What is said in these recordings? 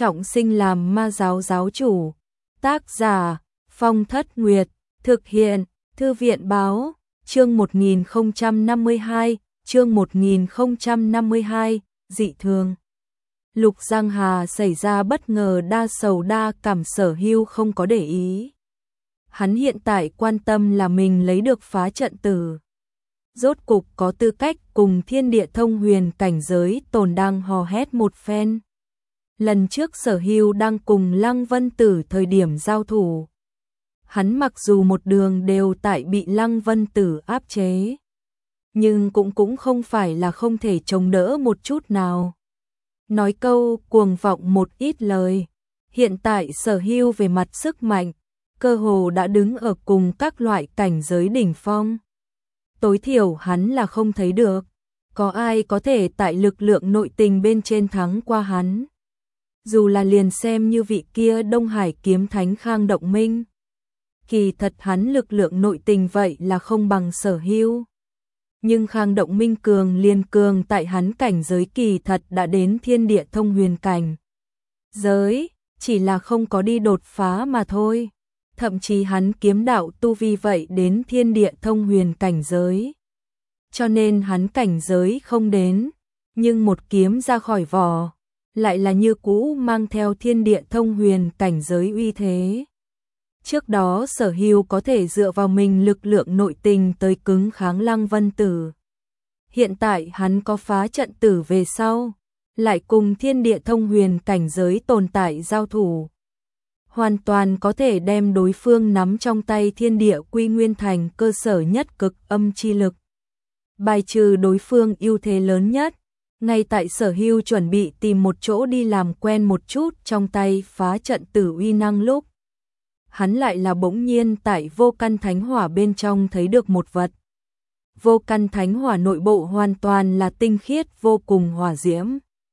trọng sinh làm ma giáo giáo chủ. Tác giả Phong Thất Nguyệt, thực hiện Thư viện báo, chương 1052, chương 1052, dị thường. Lục Giang Hà xảy ra bất ngờ đa sầu đa cảm, Sở Hưu không có để ý. Hắn hiện tại quan tâm là mình lấy được phá trận tử. Rốt cục có tư cách cùng thiên địa thông huyền cảnh giới tồn đang hò hét một phen. Lần trước Sở Hưu đang cùng Lăng Vân Tử thời điểm giao thủ. Hắn mặc dù một đường đều tại bị Lăng Vân Tử áp chế, nhưng cũng không phải là không thể chống đỡ một chút nào. Nói câu cuồng vọng một ít lời, hiện tại Sở Hưu về mặt sức mạnh, cơ hồ đã đứng ở cùng các loại cảnh giới đỉnh phong. Tối thiểu hắn là không thấy được có ai có thể tại lực lượng nội tình bên trên thắng qua hắn. Dù là liền xem như vị kia Đông Hải kiếm thánh Khang Động Minh, kỳ thật hắn lực lượng nội tình vậy là không bằng Sở Hưu. Nhưng Khang Động Minh cường liền cường tại hắn cảnh giới kỳ thật đã đến thiên địa thông huyền cảnh giới, chỉ là không có đi đột phá mà thôi. Thậm chí hắn kiếm đạo tu vi vậy đến thiên địa thông huyền cảnh giới. Cho nên hắn cảnh giới không đến, nhưng một kiếm ra khỏi vỏ, lại là như cũ mang theo thiên địa thông huyền cảnh giới uy thế. Trước đó Sở Hưu có thể dựa vào mình lực lượng nội tình tới cứng kháng Lăng Vân Tử. Hiện tại hắn có phá trận tử về sau, lại cùng thiên địa thông huyền cảnh giới tồn tại giao thủ. Hoàn toàn có thể đem đối phương nắm trong tay thiên địa quy nguyên thành cơ sở nhất cực âm chi lực. Bài trừ đối phương ưu thế lớn nhất, ngay tại Sở Hưu chuẩn bị tìm một chỗ đi làm quen một chút trong tay phá trận tử uy năng lúc, hắn lại là bỗng nhiên tại vô căn thánh hỏa bên trong thấy được một vật. Vô căn thánh hỏa nội bộ hoàn toàn là tinh khiết vô cùng hỏa diễm.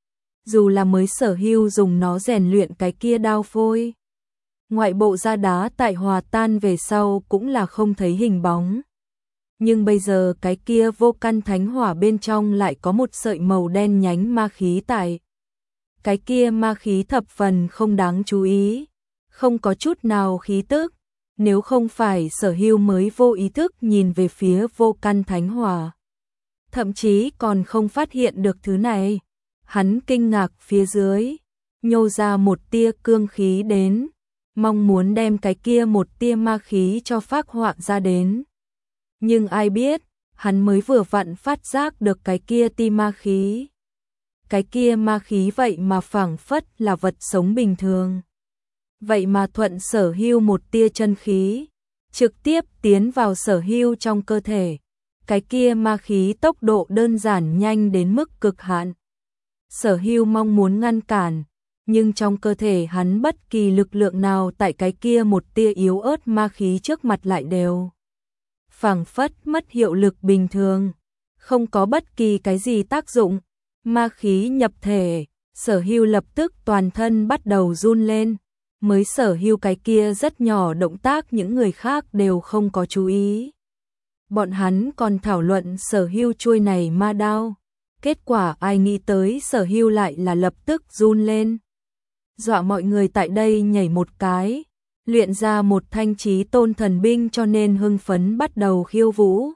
Dù là mới Sở Hưu dùng nó rèn luyện cái kia đao phôi, ngoại bộ da đá tại hòa tan về sau cũng là không thấy hình bóng. Nhưng bây giờ cái kia vô căn thánh hỏa bên trong lại có một sợi màu đen nhánh ma khí tại. Cái kia ma khí thập phần không đáng chú ý, không có chút nào khí tức. Nếu không phải Sở Hưu mới vô ý thức nhìn về phía vô căn thánh hỏa, thậm chí còn không phát hiện được thứ này. Hắn kinh ngạc phía dưới, nhô ra một tia cương khí đến, mong muốn đem cái kia một tia ma khí cho phác họa ra đến. Nhưng ai biết, hắn mới vừa vặn phát giác được cái kia ti ma khí. Cái kia ma khí vậy mà phảng phất là vật sống bình thường. Vậy mà thuận Sở Hưu một tia chân khí, trực tiếp tiến vào Sở Hưu trong cơ thể. Cái kia ma khí tốc độ đơn giản nhanh đến mức cực hạn. Sở Hưu mong muốn ngăn cản, nhưng trong cơ thể hắn bất kỳ lực lượng nào tại cái kia một tia yếu ớt ma khí trước mặt lại đều phảng phất mất hiệu lực bình thường, không có bất kỳ cái gì tác dụng. Ma khí nhập thể, Sở Hưu lập tức toàn thân bắt đầu run lên. Mới Sở Hưu cái kia rất nhỏ động tác những người khác đều không có chú ý. Bọn hắn còn thảo luận Sở Hưu chuôi này ma đao. Kết quả ai nghĩ tới Sở Hưu lại là lập tức run lên, dọa mọi người tại đây nhảy một cái, luyện ra một thanh chí tôn thần binh, cho nên hưng phấn bắt đầu khiêu vũ.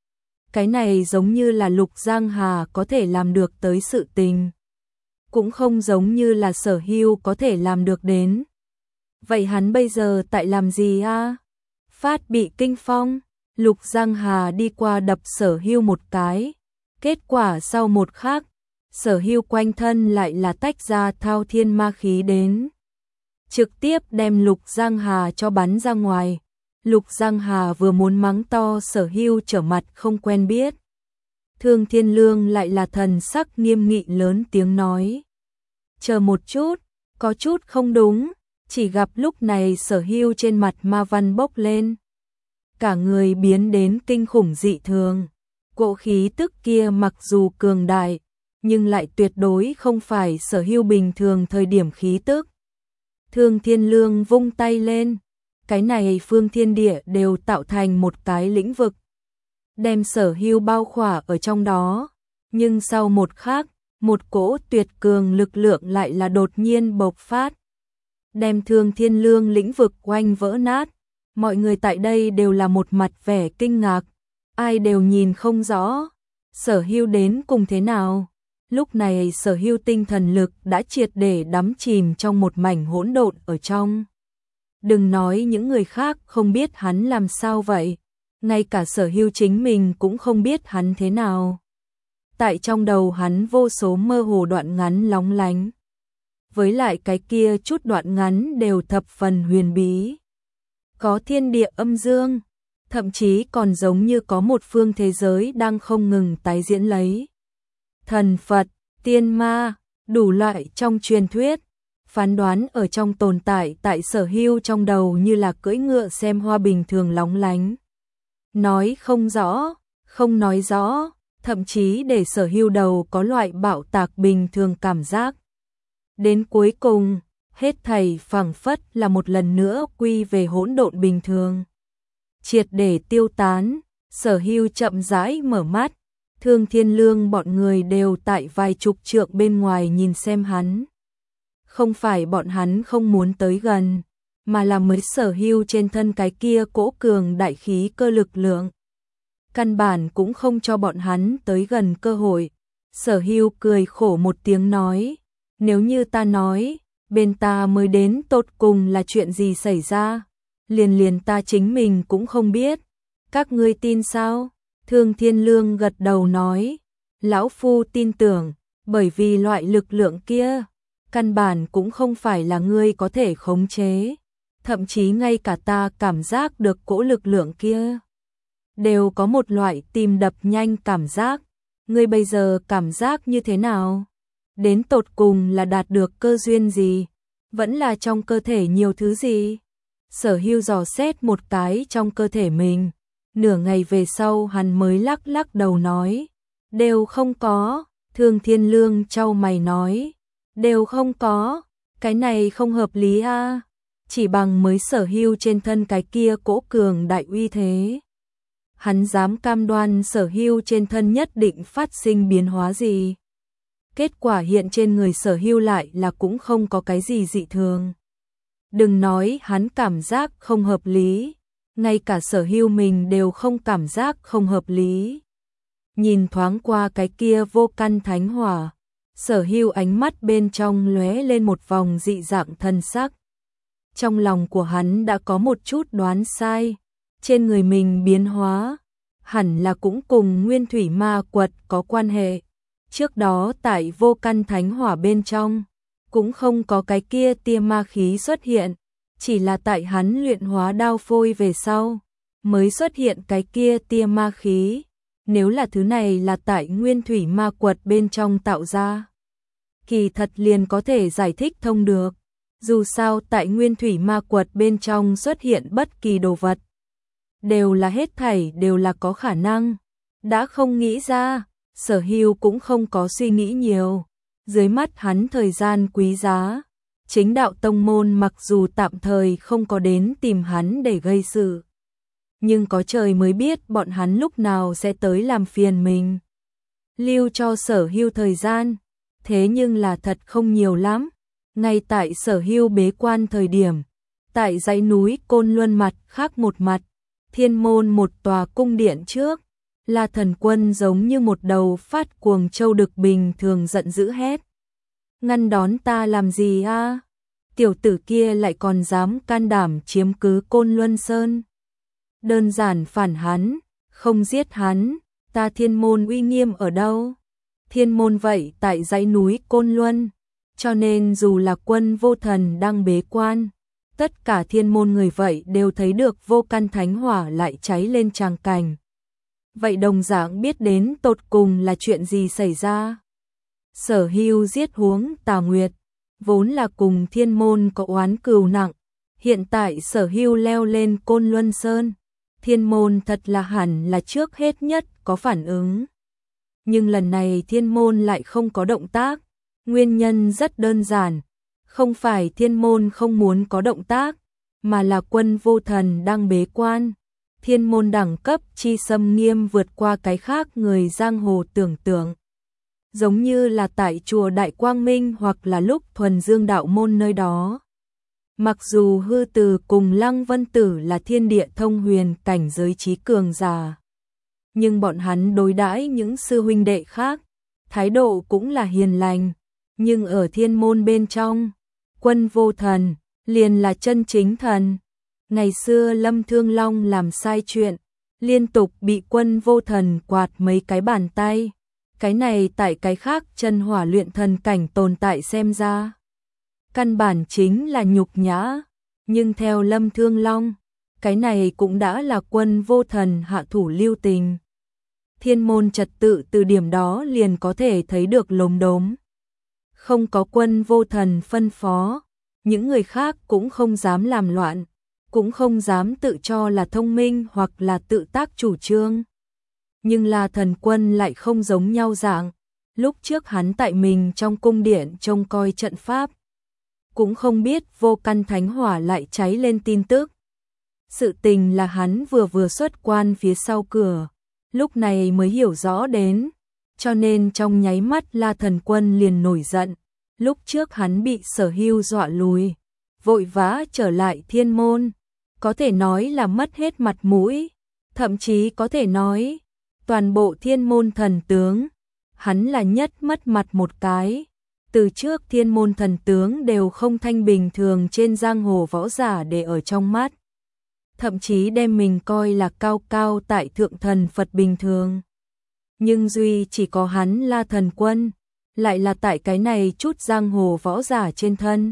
Cái này giống như là Lục Giang Hà có thể làm được tới sự tình, cũng không giống như là Sở Hưu có thể làm được đến. Vậy hắn bây giờ tại làm gì a? Phát bị kinh phong, Lục Giang Hà đi qua đập Sở Hưu một cái. Kết quả sau một khắc, Sở Hưu quanh thân lại là tách ra thao thiên ma khí đến, trực tiếp đem Lục Giang Hà cho bắn ra ngoài. Lục Giang Hà vừa muốn mắng to Sở Hưu trở mặt không quen biết, Thương Thiên Lương lại là thần sắc nghiêm nghị lớn tiếng nói: chờ một chút, có chút không đúng. Chỉ gặp lúc này Sở Hưu trên mặt ma văn bốc lên, cả người biến đến kinh khủng dị thường. Cỗ khí tức kia mặc dù cường đại, nhưng lại tuyệt đối không phải Sở Hưu bình thường thời điểm khí tức. Thương Thiên Lương vung tay lên, cái này phương thiên địa đều tạo thành một cái lĩnh vực, đem Sở Hưu bao khỏa ở trong đó. Nhưng sau một khắc, một cỗ tuyệt cường lực lượng lại là đột nhiên bộc phát, đem Thương Thiên Lương lĩnh vực oanh vỡ nát. Mọi người tại đây đều là một mặt vẻ kinh ngạc, ai đều nhìn không rõ Sở Hưu đến cùng thế nào. Lúc này Sở Hưu tinh thần lực đã triệt để đắm chìm trong một mảnh hỗn độn ở trong. Đừng nói những người khác không biết hắn làm sao vậy, ngay cả Sở Hưu chính mình cũng không biết hắn thế nào. Tại trong đầu hắn vô số mơ hồ đoạn ngắn lóng lánh. Với lại cái kia chút đoạn ngắn đều thập phần huyền bí. Có thiên địa âm dương, thậm chí còn giống như có một phương thế giới đang không ngừng tái diễn lấy. Thần Phật, tiên ma, đủ loại trong truyền thuyết, phán đoán ở trong tồn tại tại Sở Hưu trong đầu như là cưỡi ngựa xem hoa bình thường lóng lánh. Nói không rõ, không nói rõ, thậm chí để Sở Hưu đầu có loại bạo tạc bình thường cảm giác. Đến cuối cùng, hết thảy phảng phất là một lần nữa quy về hỗn độn bình thường. Triệt để tiêu tán, Sở Hưu chậm rãi mở mắt, Thương Thiên Lương bọn người đều tại vài chục trượng bên ngoài nhìn xem hắn. Không phải bọn hắn không muốn tới gần, mà là mới Sở Hưu trên thân cái kia cỗ cường đại khí cơ lực lượng. Căn bản cũng không cho bọn hắn tới gần cơ hội. Sở Hưu cười khổ một tiếng nói, nếu như ta nói, bên ta mới đến tột cùng là chuyện gì xảy ra, liền ta chính mình cũng không biết. Các ngươi tin sao? Thương Thiên Lương gật đầu nói, lão phu tin tưởng, bởi vì loại lực lượng kia, căn bản cũng không phải là ngươi có thể khống chế. Thậm chí ngay cả ta cảm giác được cỗ lực lượng kia, đều có một loại tim đập nhanh cảm giác. Ngươi bây giờ cảm giác như thế nào? Đến tột cùng là đạt được cơ duyên gì? Vẫn là trong cơ thể nhiều thứ gì? Sở Hưu dò xét một cái trong cơ thể mình. Nửa ngày về sau hắn mới lắc lắc đầu nói, đều không có. Thương Thiên Lương chau mày nói, đều không có, cái này không hợp lý a. Chỉ bằng mới Sở Hưu trên thân cái kia cỗ cường đại uy thế, hắn dám cam đoan Sở Hưu trên thân nhất định phát sinh biến hóa gì. Kết quả hiện trên người Sở Hưu lại là cũng không có cái gì dị thường. Đừng nói hắn cảm giác không hợp lý, ngay cả Sở Hưu mình đều không cảm giác không hợp lý. Nhìn thoáng qua cái kia vô căn thánh hỏa, Sở Hưu ánh mắt bên trong lóe lên một vòng dị dạng thân sắc. Trong lòng của hắn đã có một chút đoán sai, trên người mình biến hóa, hẳn là cũng cùng Nguyên Thủy Ma Quật có quan hệ. Trước đó tại vô căn thánh hỏa bên trong, cũng không có cái kia tia ma khí xuất hiện, chỉ là tại hắn luyện hóa đao phôi về sau, mới xuất hiện cái kia tia ma khí. Nếu là thứ này là tại Nguyên Thủy Ma Quật bên trong tạo ra, kỳ thật liền có thể giải thích thông được. Dù sao tại Nguyên Thủy Ma Quật bên trong xuất hiện bất kỳ đồ vật, đều là hết thảy đều là có khả năng. Đã không nghĩ ra, Sở Hưu cũng không có suy nghĩ nhiều. Dưới mắt hắn thời gian quý giá, Chính Đạo tông môn mặc dù tạm thời không có đến tìm hắn để gây sự, nhưng có trời mới biết bọn hắn lúc nào sẽ tới làm phiền mình. Lưu cho Sở Hưu thời gian, thế nhưng là thật không nhiều lắm. Ngay tại Sở Hưu bế quan thời điểm, tại dãy núi Côn Luân mặt khác một mặt, Thiên Môn một tòa cung điện trước, La Thần Quân giống như một đầu phát cuồng trâu đực bình thường giận dữ hét. Ngăn đón ta làm gì a? Tiểu tử kia lại còn dám can đảm chiếm cứ Côn Luân Sơn. Đơn giản phản hắn, không giết hắn, ta Thiên Môn uy nghiêm ở đâu? Thiên Môn vậy tại dãy núi Côn Luân, cho nên dù là Quân Vô Thần đang bế quan, tất cả Thiên Môn người vậy đều thấy được vô căn thánh hỏa lại cháy lên tràng cảnh. Vậy đồng dạng biết đến tột cùng là chuyện gì xảy ra. Sở Hưu giết huống Tà Nguyệt, vốn là cùng Thiên Môn có oán cừu nặng, hiện tại Sở Hưu leo lên Côn Luân Sơn, Thiên Môn thật là hẳn là trước hết nhất có phản ứng. Nhưng lần này Thiên Môn lại không có động tác, nguyên nhân rất đơn giản, không phải Thiên Môn không muốn có động tác, mà là Quân Vô Thần đang bế quan. Thiên Môn đẳng cấp chi xâm nghiêm vượt qua cái khác người giang hồ tưởng tượng. giống như là tại chùa Đại Quang Minh hoặc là lúc thuần dương đạo môn nơi đó. Mặc dù Hư Từ cùng Lăng Vân Tử là thiên địa thông huyền cảnh giới trí cường giả, nhưng bọn hắn đối đãi những sư huynh đệ khác, thái độ cũng là hiền lành, nhưng ở thiên môn bên trong, Quân Vô Thần liền là chân chính thần. Ngày xưa Lâm Thương Long làm sai chuyện, liên tục bị Quân Vô Thần quạt mấy cái bàn tay. Cái này tại cái khác chân hỏa luyện thần cảnh tồn tại xem ra, căn bản chính là nhục nhã, nhưng theo Lâm Thương Long, cái này cũng đã là Quân Vô Thần hạ thủ lưu tình. Thiên môn trật tự từ điểm đó liền có thể thấy được lốm đốm. Không có Quân Vô Thần phân phó, những người khác cũng không dám làm loạn, cũng không dám tự cho là thông minh hoặc là tự tác chủ trương. Nhưng La Thần Quân lại không giống nhau dạng, lúc trước hắn tại mình trong cung điện trông coi trận pháp, cũng không biết vô căn thánh hỏa lại cháy lên tin tức. Sự tình là hắn vừa xuất quan phía sau cửa, lúc này mới hiểu rõ đến, cho nên trong nháy mắt La Thần Quân liền nổi giận. Lúc trước hắn bị Sở Hưu dọa lùi, vội vã trở lại thiên môn, có thể nói là mất hết mặt mũi, thậm chí có thể nói, toàn bộ thiên môn thần tướng, hắn là nhất mất mặt một cái. Từ trước thiên môn thần tướng đều không thanh bình thường trên giang hồ võ giả để ở trong mắt, thậm chí đem mình coi là cao cao tại thượng thần Phật bình thường. Nhưng duy chỉ có hắn La Thần Quân, lại là tại cái này chút giang hồ võ giả trên thân.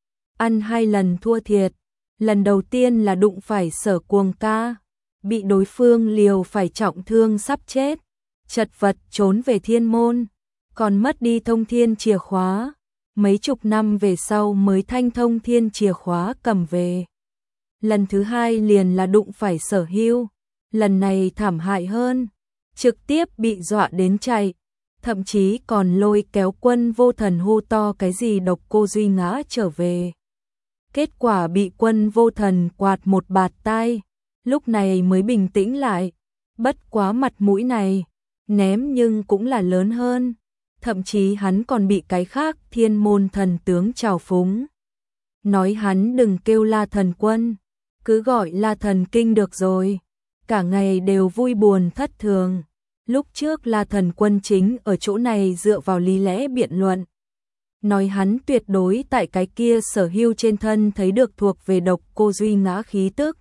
Ăn 2 lần thua thiệt, lần đầu tiên là đụng phải Sở Cuồng Ca, bị đối phương liều phải trọng thương sắp chết, chật vật trốn về thiên môn, còn mất đi thông thiên chìa khóa, mấy chục năm về sau mới thanh thông thiên chìa khóa cầm về. Lần thứ 2 liền là đụng phải Sở Hưu, lần này thảm hại hơn, trực tiếp bị dọa đến chạy, thậm chí còn lôi kéo Quân Vô Thần hô to cái gì Độc Cô Duy Ngã trở về. Kết quả bị Quân Vô Thần quạt một bạt tai, lúc này mới bình tĩnh lại, bất quá mặt mũi này, ném nhưng cũng là lớn hơn, thậm chí hắn còn bị cái khác thiên môn thần tướng trào phúng. Nói hắn đừng kêu La Thần Quân, cứ gọi La Thần Kinh được rồi, cả ngày đều vui buồn thất thường. Lúc trước La Thần Quân chính ở chỗ này dựa vào lý lẽ biện luận, nói hắn tuyệt đối tại cái kia Sở Hưu trên thân thấy được thuộc về Độc Cô Duy Ngã khí tức.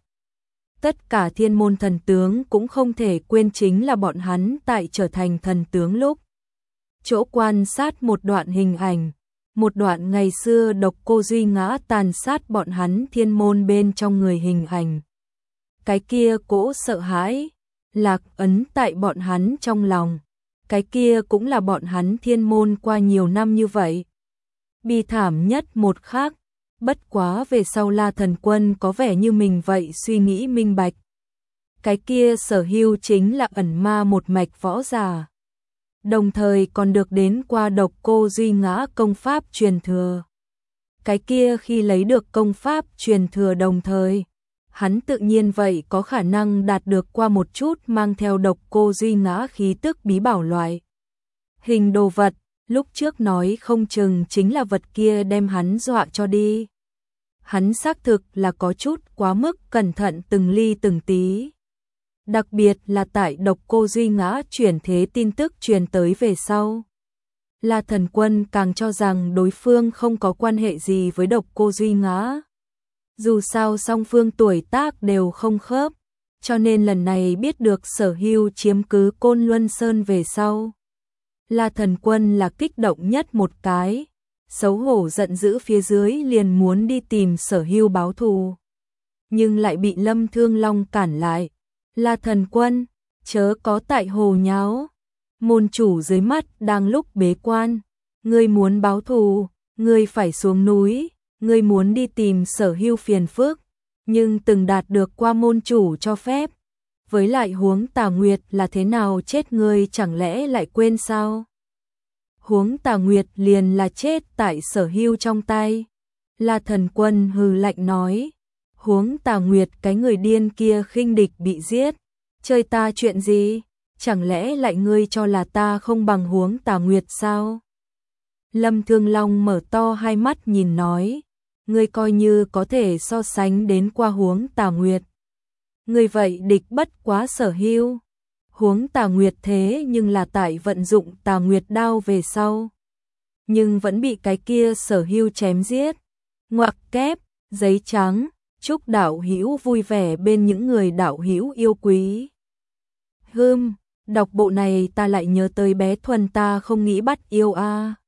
Tất cả thiên môn thần tướng cũng không thể quên chính là bọn hắn tại trở thành thần tướng lúc. Chỗ quan sát một đoạn hình ảnh, một đoạn ngày xưa Độc Cô Duy Ngã tàn sát bọn hắn thiên môn bên trong người hình ảnh. Cái kia cỗ sợ hãi, lạc ấn tại bọn hắn trong lòng, cái kia cũng là bọn hắn thiên môn qua nhiều năm như vậy. Bi thảm nhất một khác, bất quá về sau La Thần Quân có vẻ như mình vậy suy nghĩ minh bạch. Cái kia Sở Hưu chính là ẩn ma một mạch võ giả, đồng thời còn được đến qua Độc Cô Duy Ngã công pháp truyền thừa. Cái kia khi lấy được công pháp truyền thừa đồng thời, hắn tự nhiên vậy có khả năng đạt được qua một chút mang theo Độc Cô Duy Ngã khí tức bí bảo loại. Hình đồ vật, lúc trước nói không chừng chính là vật kia đem hắn dọa cho đi. Hắn xác thực là có chút quá mức cẩn thận từng ly từng tí. Đặc biệt là tại Độc Cô Duy Ngã chuyển thế tin tức truyền tới về sau. La Thần Quân càng cho rằng đối phương không có quan hệ gì với Độc Cô Duy Ngã. Dù sao song phương tuổi tác đều không khớp, cho nên lần này biết được Sở Hưu chiếm cứ Côn Luân Sơn về sau. La Thần Quân là kích động nhất một cái, xấu hổ giận dữ phía dưới liền muốn đi tìm Sở Hưu báo thù. Nhưng lại bị Lâm Thương Long cản lại. La Thần Quân, chớ có tại hồ nháo. Môn chủ dưới mắt đang lúc bế quan. Ngươi muốn báo thù, ngươi phải xuống núi. Ngươi muốn đi tìm Sở Hưu phiền phức, nhưng từng đạt được qua môn chủ cho phép. Với lại huống Tà Nguyệt là thế nào chết ngươi chẳng lẽ lại quên sao? Huống Tà Nguyệt liền là chết tại Sở Hưu trong tay. La Thần Quân hừ lạnh nói, huống Tà Nguyệt cái người điên kia khinh địch bị giết, chơi ta chuyện gì? chẳng lẽ lại ngươi cho là ta không bằng Huống Tà Nguyệt sao? Lâm Thương Long mở to hai mắt nhìn nói, ngươi coi như có thể so sánh đến qua Huống Tà Nguyệt. Ngươi vậy địch bất quá Sở Hưu. Huống Tà Nguyệt thế nhưng là tại vận dụng Tà Nguyệt đao về sau, nhưng vẫn bị cái kia Sở Hưu chém giết. Ngoặc kép, giấy trắng, chúc đạo hữu vui vẻ bên những người đạo hữu yêu quý. Đọc bộ này ta lại nhớ tới bé Thuần ta không nghĩ bắt yêu a.